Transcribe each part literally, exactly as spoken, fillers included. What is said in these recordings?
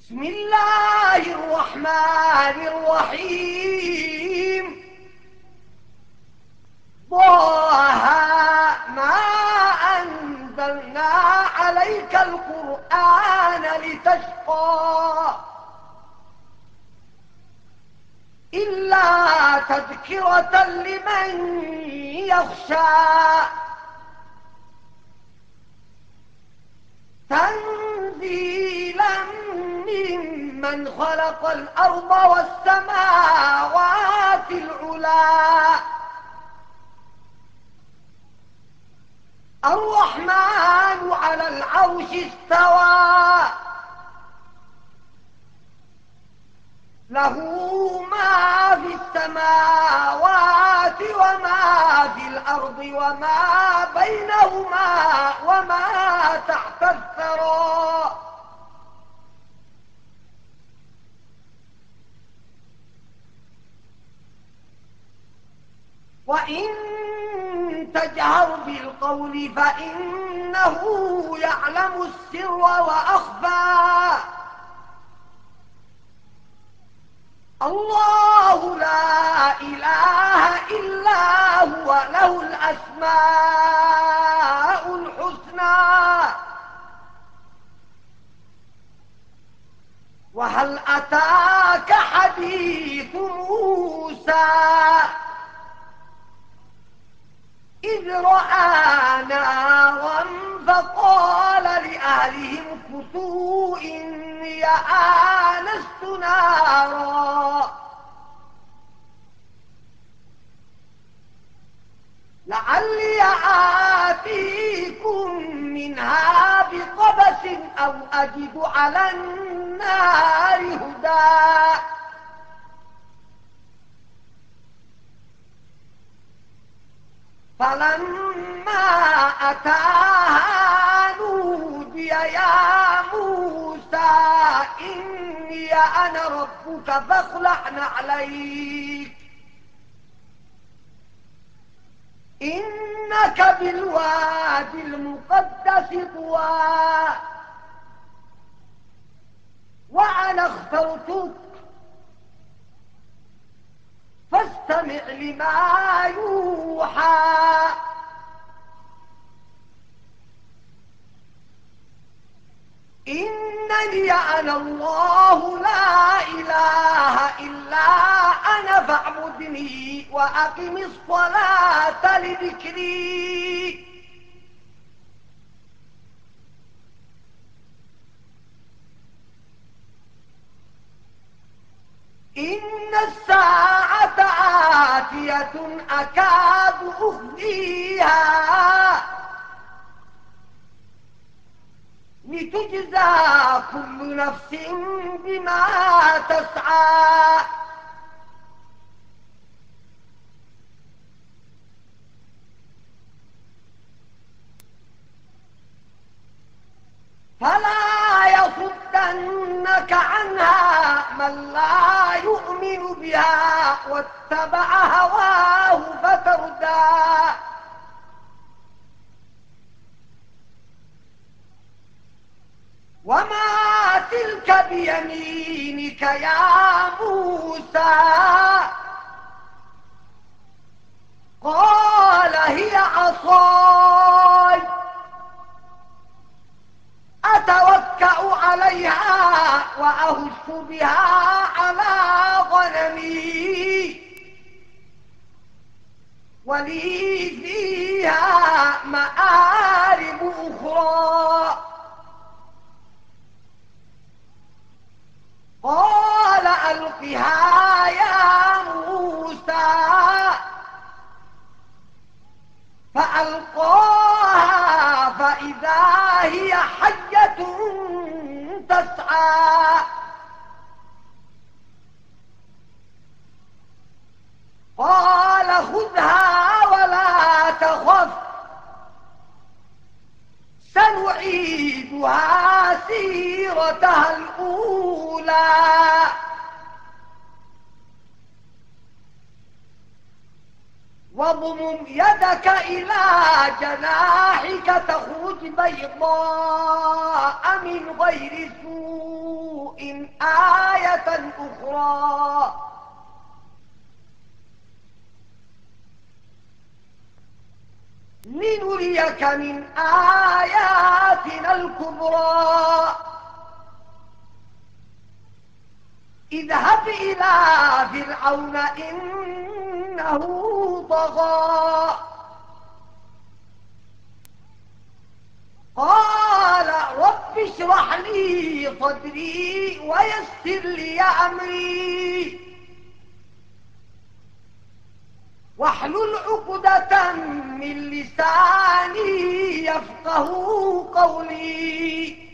بسم الله الرحمن الرحيم طه ما أنزلنا عليك القرآن لتشقى إلا تذكرة لمن يخشى تنزيلا ممن خلق الأرض والسماوات العلى الرحمن على العرش استوى له ما في السماوات وما في الأرض وما بينهما وما تحت الثرى وإن تجهر بالقول فإنه يعلم السر وأخفى الله لا إله إلا هو له الأسماء الحسنى وهل أتاك حديث موسى إذ رأى نارا فقال لأهلهم كثوا إني آنست نارا لعلي آتيكم منها بقبس أو أجد على النار هدى فلما أتاها نودي يا موسى إني أنا ربك فاخلع نعليك إنك بالوادي المقدس طوى وأنا اخترتك فاستمع لما يوحى إنني أنا الله لا إله إلا أنا فاعبدني وأقم الصلاة لذكري إن الساعة آتية أكاد أخفيها لتجزى كل نفس بما تسعى فلا يصدنك عنها من لا يؤمن بها واتبع هواه فتردى وما تلك بيمينك يا موسى قال هي عصاي أتوكأ عليها وأهش بها على غنمي ولي فيها مآرب أخرى قال ألقها يا موسى فألقاها فإذا هي حية تسعى قال خذها ولا تخف سنعيدها سيرتها الأولى واضمم يدك إلى جناحك تخرج بيضاء من غير سوء آية أخرى لنريك من آياتنا الكبرى اذهب إلى فرعون إنه طغى قال رب اشرح لي صدري ويسر لي أمري واحلل عقدة من لساني يفقه قولي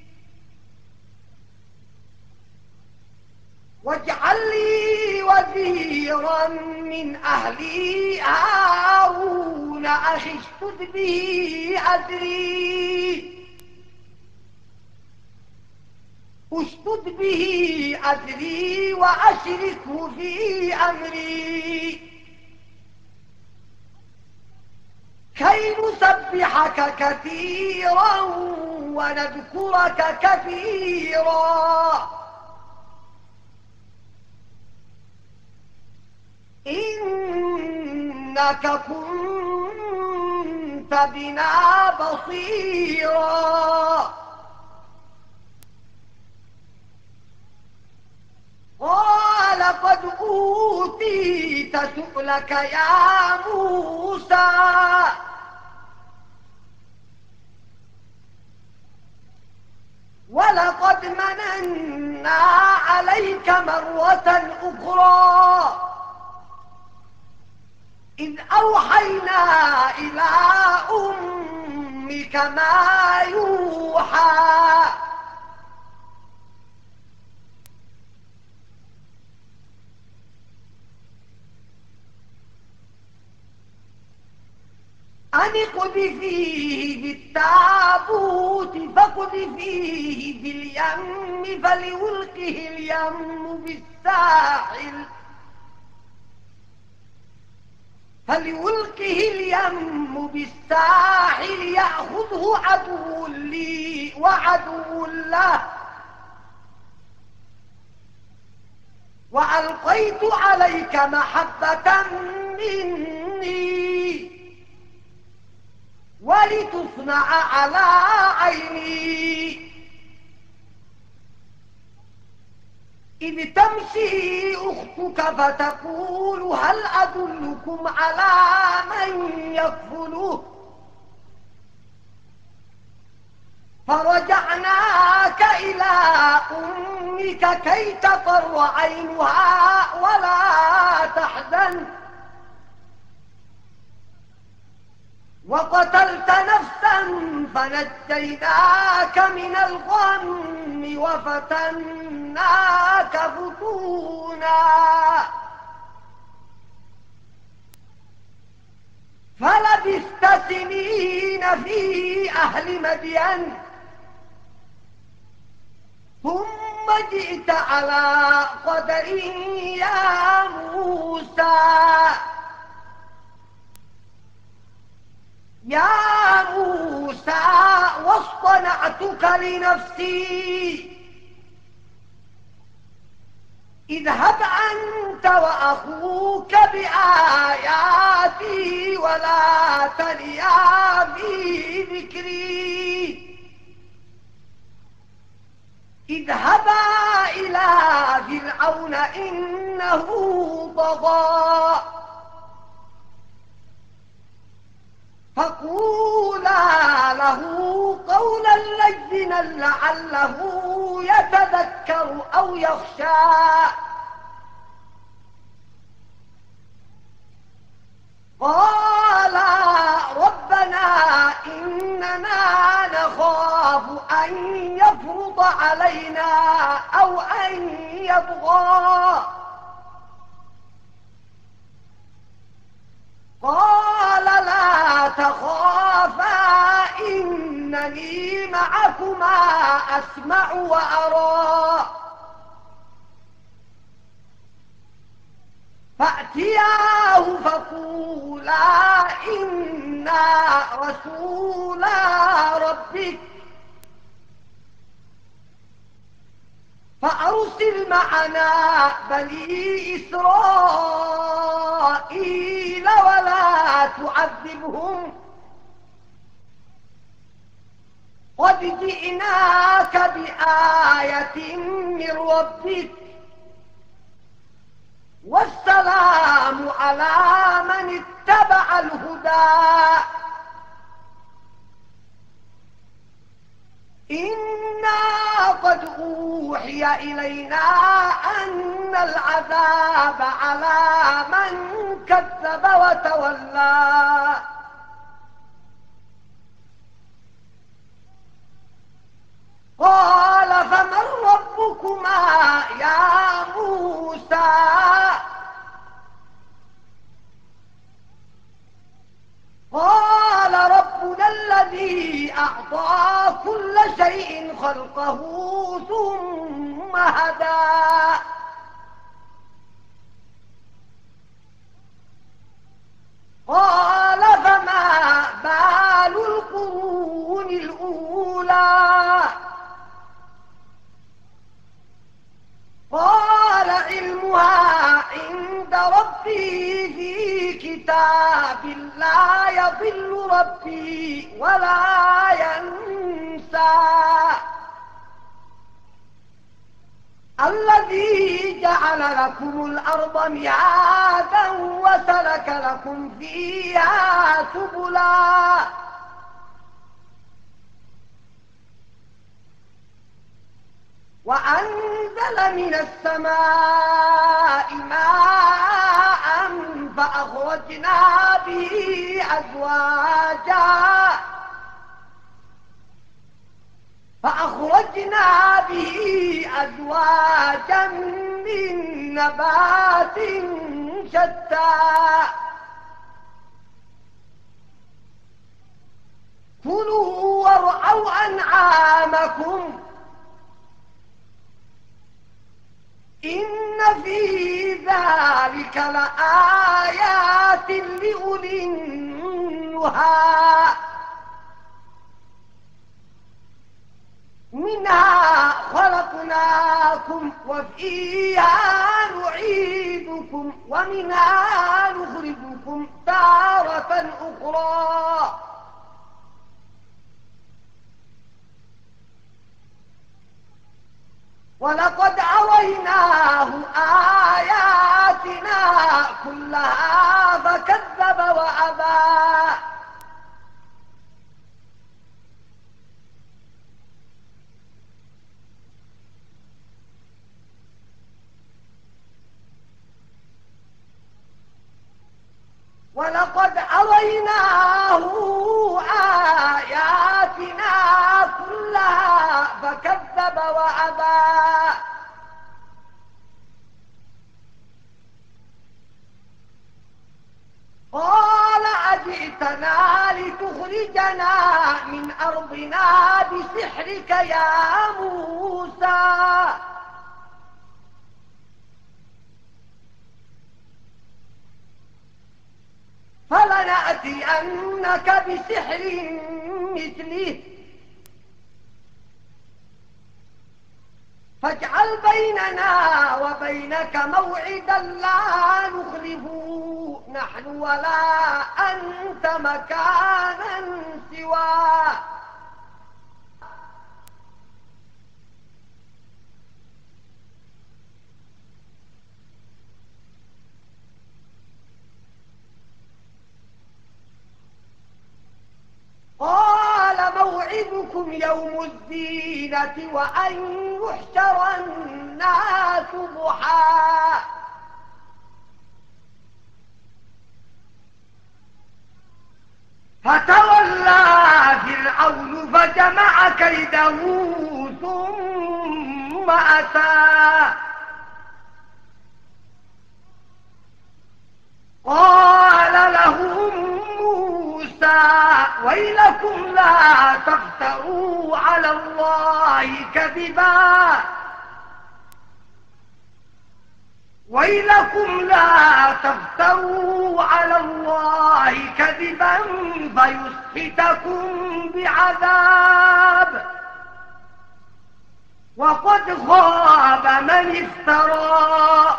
واجعل لي وزيرا من أهلي هارون أخي اشدد به أزري اشدد به أزري وأشركه في أمري كي نسبحك كثيرا ونذكرك كثيرا إنك كنت بنا بصيرا قال قد أوتيت سؤلك يا موسى ولقد مننا عليك مرة أخرى إذ أوحينا إلى أمك ما يوحى أن اقذفيه بالتابوت فاقذفيه باليم فليلقه اليم بالساحل فليلقه اليم بالساحل يأخذه عدو لي وعدو له وألقيت عليك محبة مني ولتصنع على عيني إذ تمشي أختك فتقول هل أدلكم على من يكفله فرجعناك إلى أمك كي تقر عينها ولا تحزن وقتلت نفسا فنجيناك من الغم وفتناك فتونا فلبثت سنين في أهل مدين ثم جئت على قدر يا موسى يا موسى واصطنعتك لنفسي اذهب أنت وأخوك بآياتي ولا تنيا في ذكري اذهبا إلى فرعون إنه طغى فقولا له قولا لينا لعله يتذكر أو يخشى قالا ربنا إننا نخاف أن يفرط علينا أو أن يطغى قال لا تخافا إنني معكما أسمع وأرى فأتياه فقولا إنا رسولا ربك فأرسلا وارسل معنا بني إسرائيل ولا تعذبهم قد جئناك بآية من ربك والسلام على من اتبع الهدى إنا قد أوحي إلينا أن العذاب على من كذب وتولى قال فمن ربكما يا موسى قال ربنا الذي أعطى كل شيء خلقه ثم هدى قال فما بال القرون الأولى قال علمها عند ربي في كتاب لا يضل ربي ولا ينسى الذي جعل لكم الأرض ميعادا وسلك لكم فيها سبلا وأنزل من السماء ماء فأخرجنا به أزواجا فأخرجنا به أزواجا من نبات شتى كلوا وارعوا أنعامكم إن في ذلك لآيات لأولي النهى منها خلقناكم وفيها نعيدكم ومنها نخرجكم تارة أخرى ولقد أريناه آياتنا كلها فكذب وأبى ولقد أريناه آياتنا كلها فكذب وأبى قال أجئتنا لتخرجنا من أرضنا بسحرك يا موسى فلنأتينك بسحر مثله فاجعل بيننا وبينك موعدا لا نخلفه نحن ولا أنت مكانا سواه قال موعدكم يوم الزينة وأن يحشر الناس ضحى فتولى فرعون فجمع كيده ثم أتى قال لهم موسى ويلكم لا تفتروا على الله كذبا ويلكم لا تفتروا على الله كذبا فيسحتكم بعذاب وقد خاب من افترى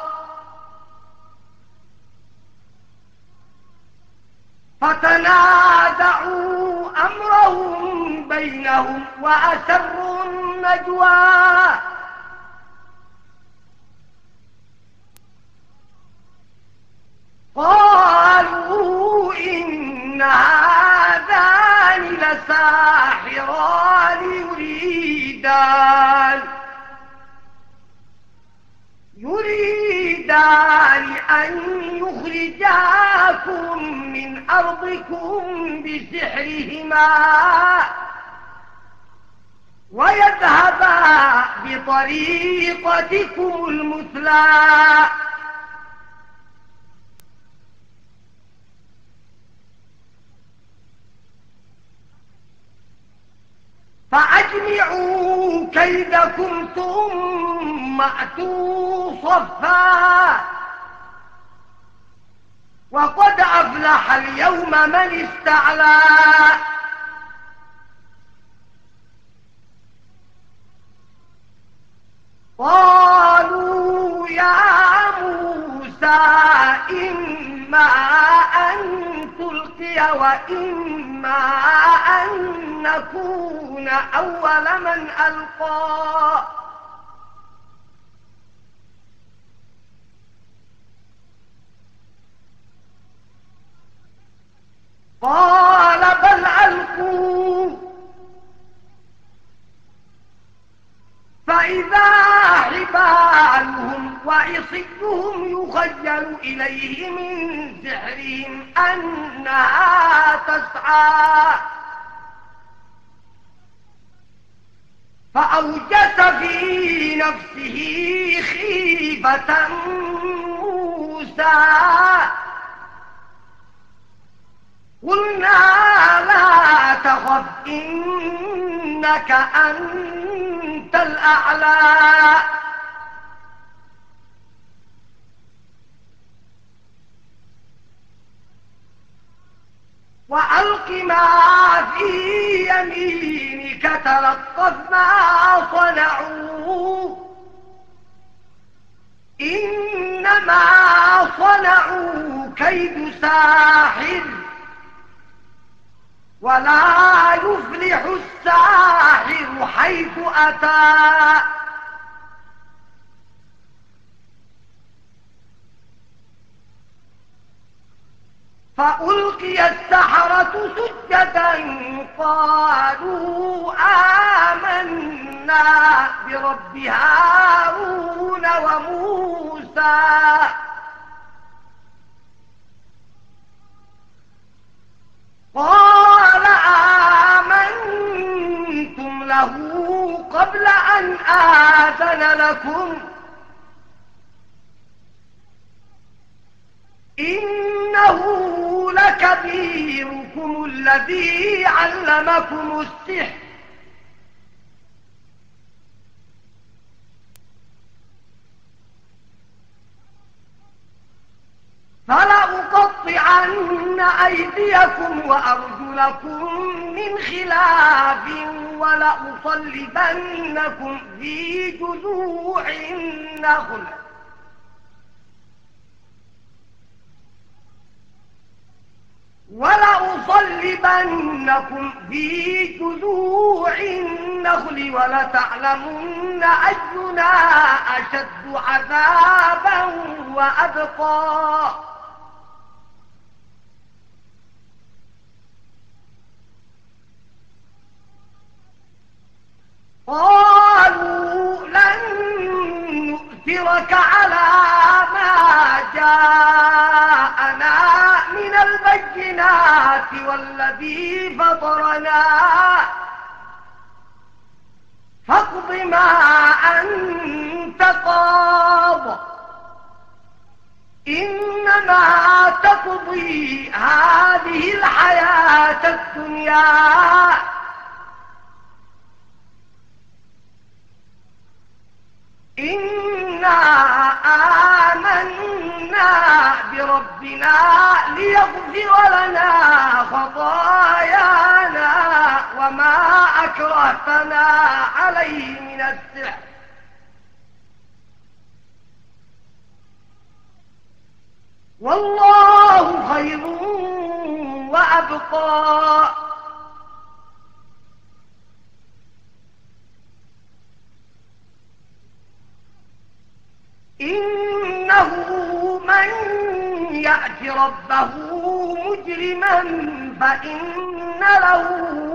فتنازعوا أمرهم بينهم وأسروا النجوى قالوا إن هذان لساحران يريدان يريدان أن يخرجاكم من أرضكم بسحرهما ويذهبا بطريقتكم المثلى فأجمعوا كيدكم ثم أتوا صفا وقد أفلح اليوم من استعلى قالوا يا موسى إما أن تلقي وإما أن نكون أول من ألقى قال بل ألقوا فإذا حبالهم وعصيهم يخيل إليه من سحرهم أنها تسعى فأوجس في نفسه خيفة موسى قلنا لا تخف إنك أنت الأعلى وألق ما في يمينك تلقف ما صنعوا إنما صنعوا كيد ساحر ولا يفلح الساحر حيث أتى فألقي السحرة سجدا قالوا آمنا برب هارون وموسى قال آمنتم له قبل أن آذن لكم إنه لكبيركم الذي علمكم السحر فلأقطعن أيديكم وأرجلكم من خلاف ولأصلبنكم في جذوع النخل ولأصلبنكم في جذوع النخل ولتعلمن أينا أشد عذابا وأبقى قالوا لن نؤثرك على ما جاءنا من البينات والذي فطرنا فاقض ما أنت قاض إنما تقضي هذه الحياة الدنيا إنا آمنا بربنا ليغفر لنا خطايانا وما أكرهتنا عليه من السحر والله خير وأبقى. إنه من يأت ربه مجرما فإن له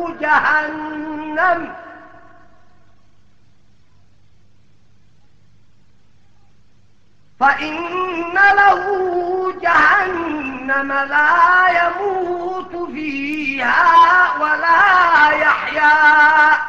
جهنم فإن له جهنم لا يموت فيها ولا يحيا.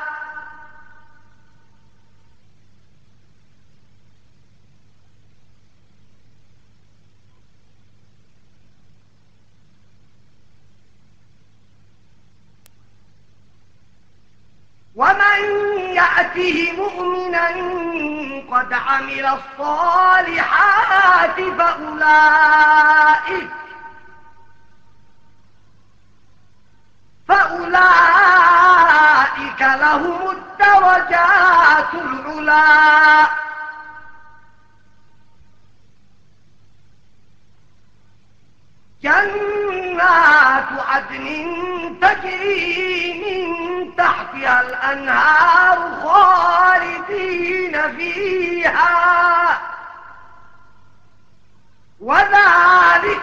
ومن يأته مؤمنا قد عمل الصالحات فأولئك فأولئك لهم الدرجات العلى. جنات عدن تجري من تحتها الأنهار خالدين فيها وذلك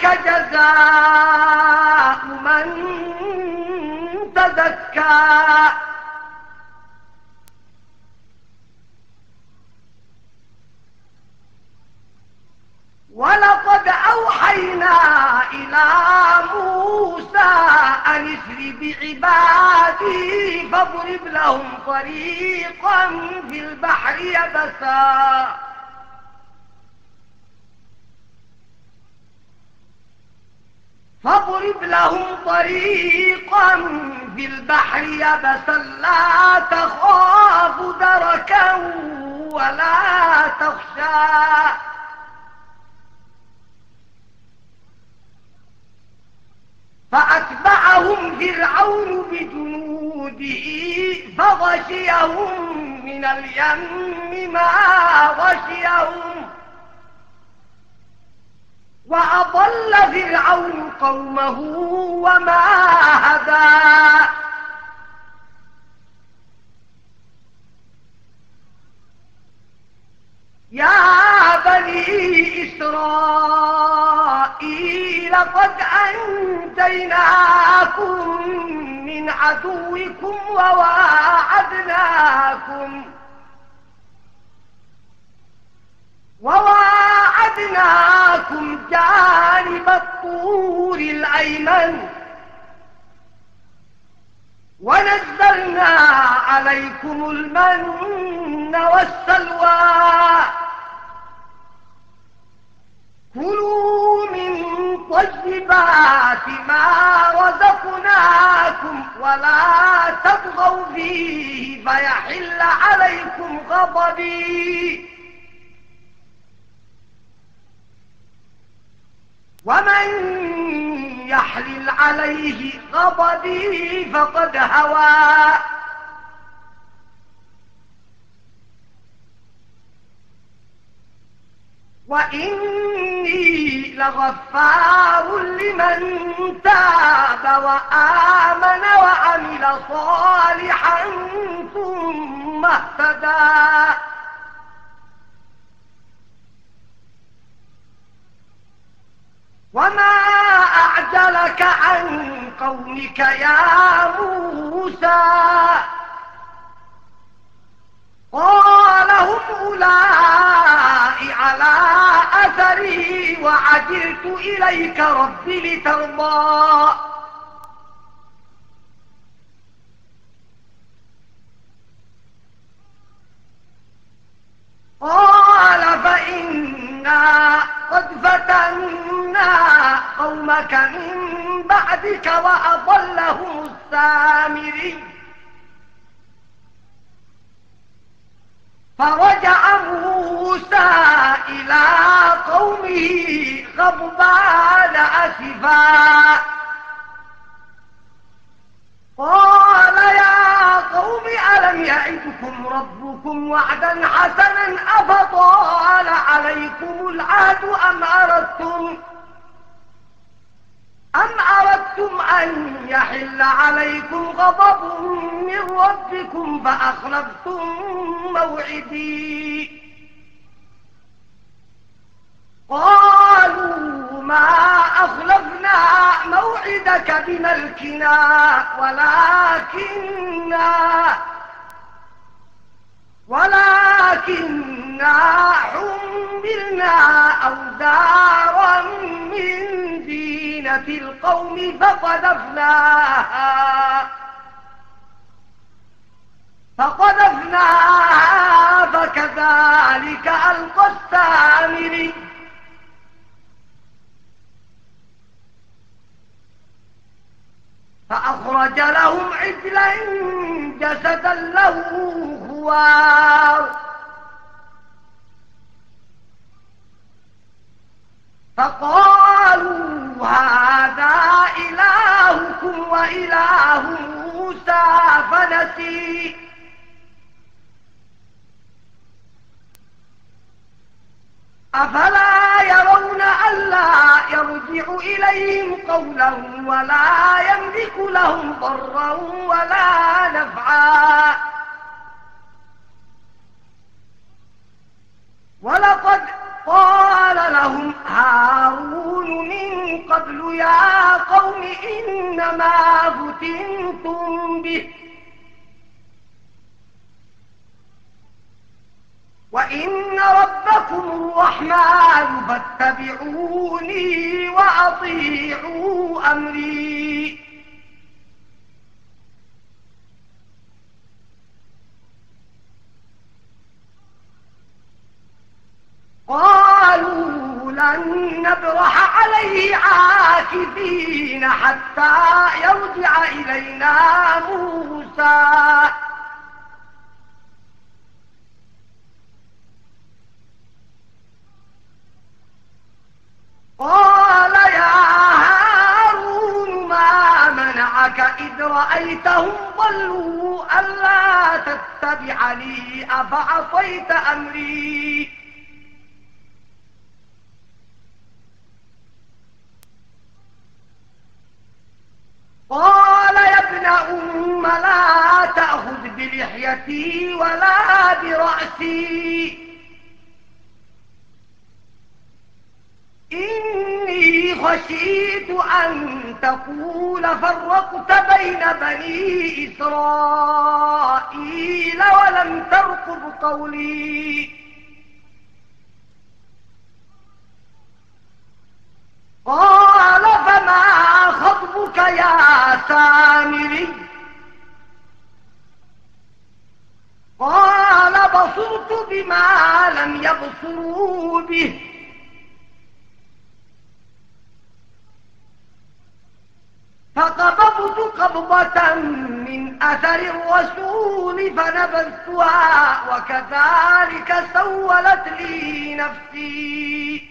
جزاء من تزكى. ولقد أوحينا إلى موسى أن اسر بعبادي فاضرب لهم طريقا في البحر يبسا فاضرب لهم طريقا في البحر يبسا لا تخاف دركا ولا تخشى. فأتبعهم فرعون بجنوده فغشيهم من اليم ما غشيهم وأضل فرعون قومه وما هدى. يا بني إسرائيل قد أنجيناكم من عدوكم وواعدناكم وواعدناكم جانب الطور الأيمن ونزلنا عليكم المن والسلوى. كلوا من طيبات ما رزقناكم ولا تطغوا فيه فيحل عليكم غضبي ومن يحلل عليه غضبي فقد هوى. وإني لغفار لمن تاب وآمن وعمل صالحا ثم اهتدى. وما أعجلك عن قومك يا موسى؟ قال هم أولئك على أثري وعجلت إليك رب لترضى. قال فإنا قد فتنا قومك من بعدك وأضلهم السامري. فرجع موسى إلى قومه غضبان أسفا قال يا قوم ألم يعدكم ربكم وعدا حسنا أفطال عليكم العهد أم أردتم أردتم أن يحل عليكم غضب من ربكم فأخلفتم موعدي. قالوا ما أخلفنا موعدك بملكنا ولكننا ولكننا حملنا أوزارا من زينة القوم فقذفناها فقذفناها فكذلك ألقى السامري. فأخرج لهم عجلا جسدا له خوار فقالوا هذا إلهكم وإله موسى فنسي. أفلا يرون ألا يرجع إليهم قولا ولا يملك لهم ضرا ولا نفعا. ولقد قال لهم هارون من قبل يا قوم إنما فتنتم به وإن ربكم الرحمن فاتبعوني وأطيعوا أمري. قالوا لن نبرح عليه عاكفين حتى يرجع إلينا موسى. قال يا هارون ما منعك إذ رأيتهم ضلوا ألا تتبعني أفعصيت أمري. قال يا ابن أم لا تأخذ بلحيتي ولا برأسي إني خشيت أن تقول فرقت بين بني إسرائيل ولم ترقب قولي. قال فما خطبك يا سامري؟ قال بصرت بما لم يبصروا به فقبضت قبضة من أثر الرسول فنبذتها وكذلك سولت لي نفسي.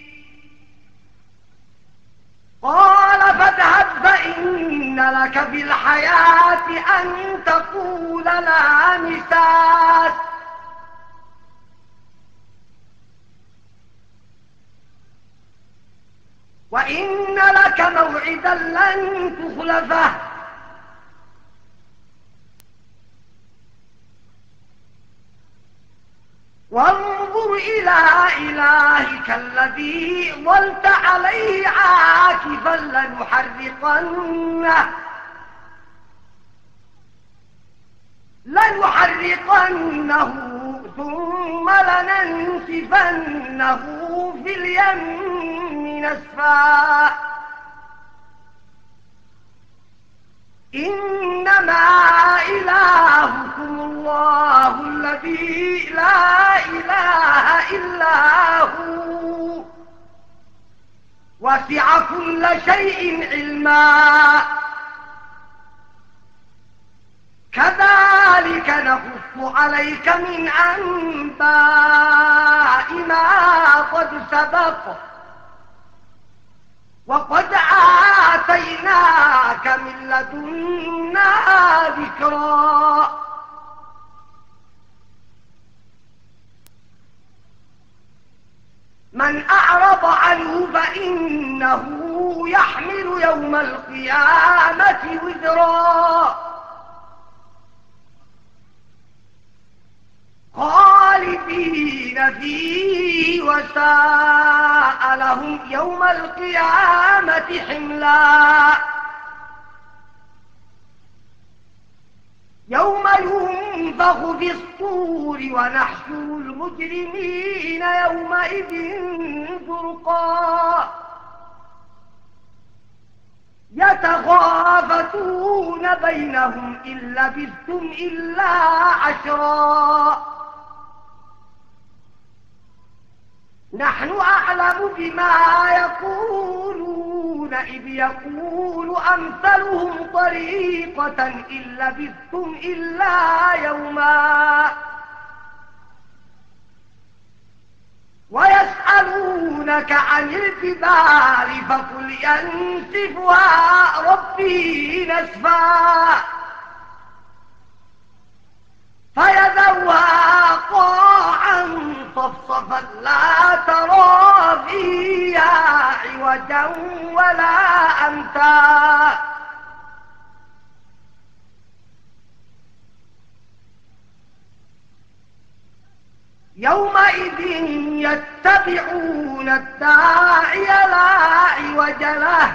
قال فاذهب فإن لك في الحياة أن تقول لا مساس وإن لك موعدا لن تخلفه وانظر إلى إلهك الذي ظلت عليه عاكفا لنحرقنه لنحرقنه ثم لننسفنه في اليم نسفا إنما إلهكم الله الذي لا إله إلا هو وسع كل شيء علما كذلك نقص عليك من أنباء ما قد سبق وقد آتيناك من لدنا ذكرا من أعرض عنه فإنه يحمل يوم القيامة وزرا خالدين فيه وساء لهم يوم القيامة حملا يوم ينفخ في الصور ونحشر المجرمين يومئذ زرقا يتخافتون بينهم إن لبثتم إلا عشرا نحن أعلم بما يقولون إذ يقول أمثلهم طريقة إن لبثتم إلا يوما ويسألونك عن الجبال فقل ينسفها ربي نسفا فيذرها قاعا صفصفا لا ترى فيها عوجا ولا أمتا يومئذ يتبعون الداعي لا عوج له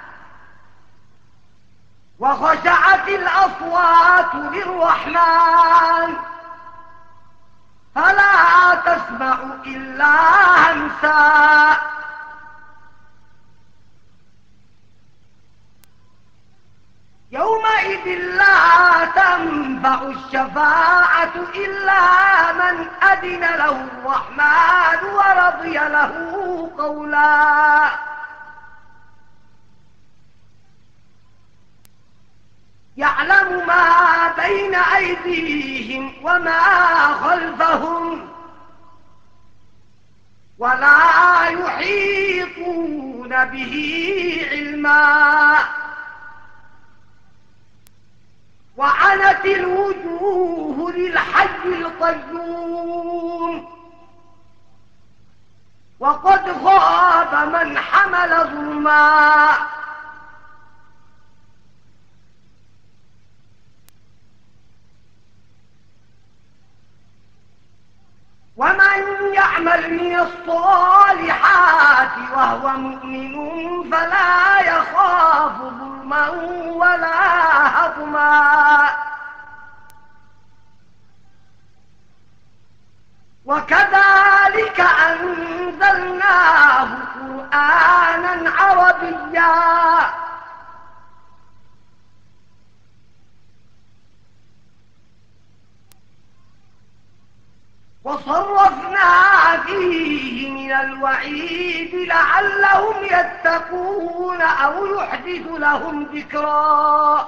وخشعت الأصوات للرحمن فلا تسمع إلا همسا يومئذ لا تنفع الشفاعة إلا من أذن له الرحمن ورضي له قولا يعلم ما بين أيديهم وما خلفهم ولا يحيطون به علما وعنت الوجوه للحي القيوم وقد خاب من حمل ظلما ومن يعمل من الصالحات وهو مؤمن فلا يخاف ظلما ولا هضما وكذلك أنزلناه قرآنا عربيا وصرفنا فيه من الوعيد لعلهم يتقون أو يحدث لهم ذكرا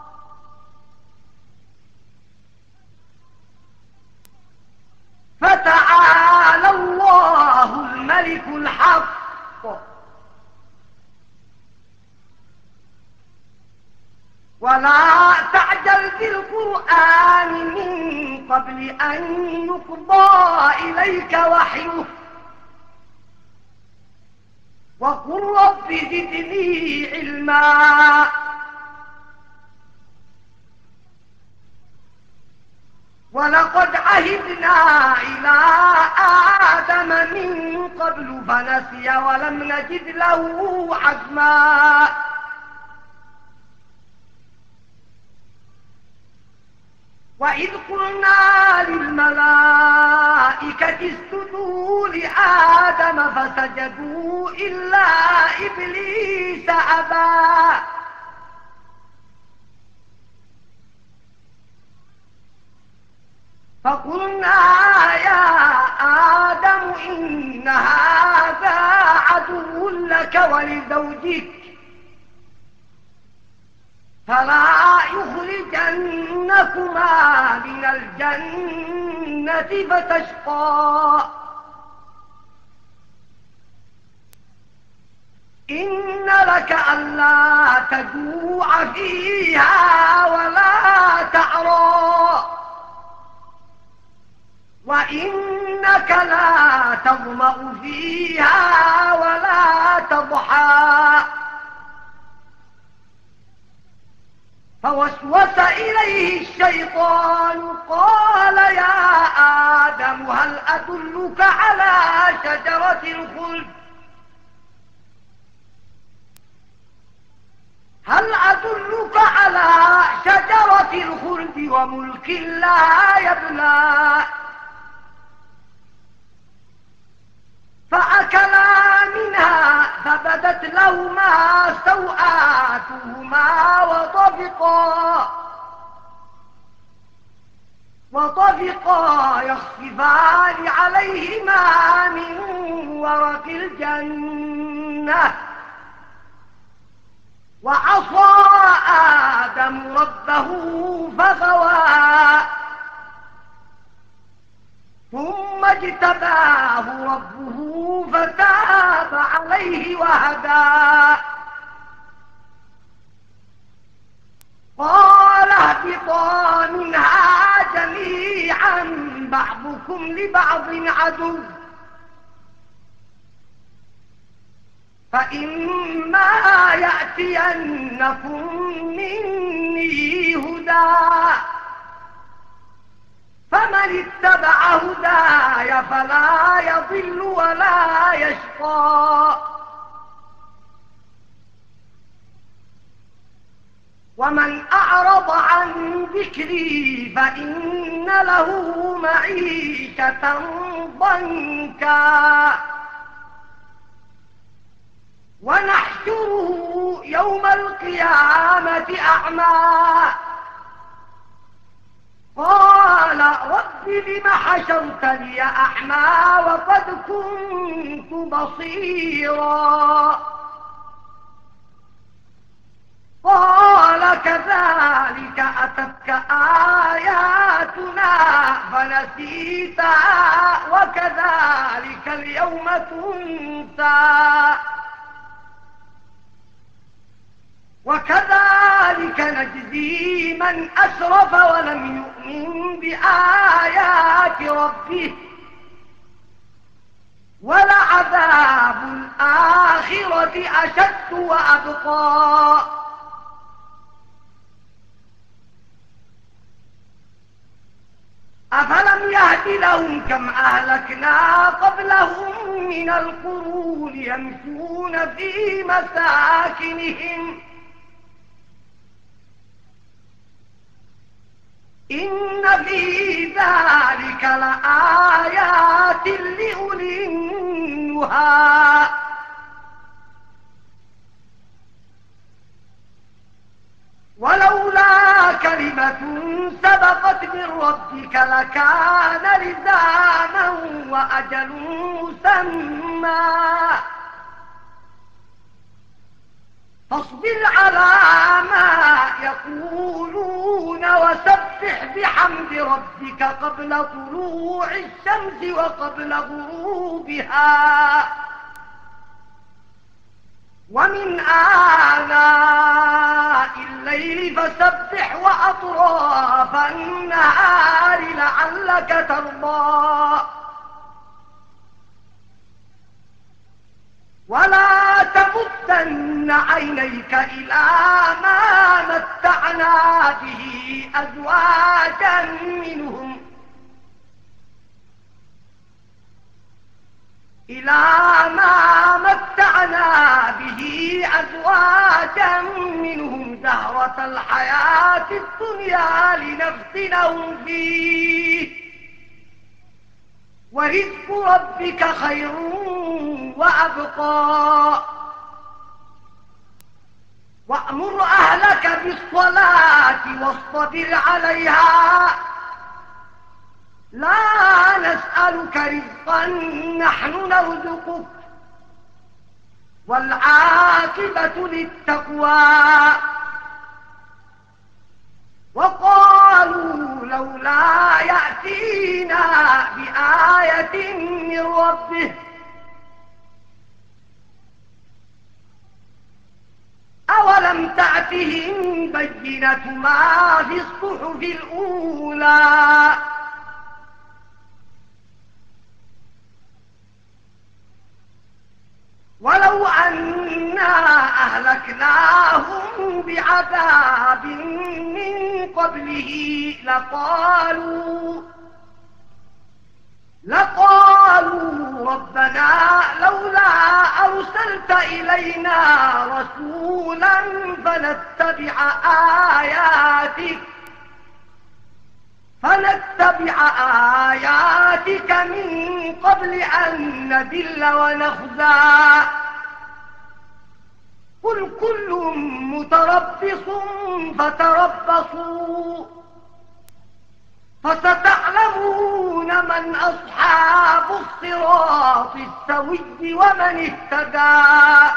فتعالى الله الملك الحق ولا تعجل بالقرآن من قبل أن يقضى إليك وحيه وقل رب زدني علما ولقد عهدنا إلى آدم من قبل فنسي ولم نجد له عزما وإذ قلنا للملائكة اسجدوا لآدم فسجدوا إلا إبليس أبى فقلنا يا آدم إن هذا عدو لك ولزوجك فلا يخرجنكما من الجنة فتشقى إن لك ألا تجوع فيها ولا تعرى وإنك لا تظمأ فيها ولا تضحى فوسوس إليه الشيطان قال يا آدم هل أدلك على شجرة الخلد هل أدلك على شجرة الخلد وملك لا يبلى فأكلا منها فبدت لهما سوآتهما وطفقا وطفقا يخصفان عليهما من ورق الجنة وعصى آدم ربه فغوى ثم اجتباه ربه فتاب عليه وهدى قال اهبطا منها جميعا بعضكم لبعض عدو فإما يأتينكم مني هدى فمن اتبع هداي فلا يضل ولا يشقى ومن أعرض عن ذكري فإن له معيشة ضنكا ونحشره يوم القيامة أعمى قال رب لم حشرتني أعمى وقد كنت بصيرا قال كذلك أتتك آياتنا فنسيتها وكذلك اليوم تنسى وكذلك نجزي من أسرف ولم يؤمن بآيات ربه ولعذاب الآخرة أشد وأبقى أفلم يهد لهم كم أهلكنا قبلهم من القرون يمشون في مساكنهم إن في ذلك لآيات لأولي النهى ولولا كلمة سبقت من ربك لكان لزاما وأجل مسمى فاصبر على ما يقولون وسبح بحمد ربك قبل طلوع الشمس وقبل غروبها ومن آناء الليل فسبح وأطراف النهار لعلك ترضى ولا تمدن عينيك إلى ما متعنا به أزواجا منهم إلى ما متعنا به أزواجا منهم زهرة الحياة الدنيا لنفتنهم فيه ورزق ربك خير وأبقى وأمر أهلك بالصلاة واصطبر عليها لا نسألك رزقا نحن نرزقك والعاقبة للتقوى وقالوا لولا يأتينا بآية من ربه أولم تأتهم بينة ما في الصحف الأولى ولو أنا أهلكنا أهلكناهم بعذاب من قبله لقالوا لقالوا ربنا لولا أرسلت إلينا رسولا فنتبع آياتك فنتبع آياتك من قبل أن نذل ونخزى قل كل متربص فتربصوا فستعلمون من أصحاب الصراط السوي ومن اهتدى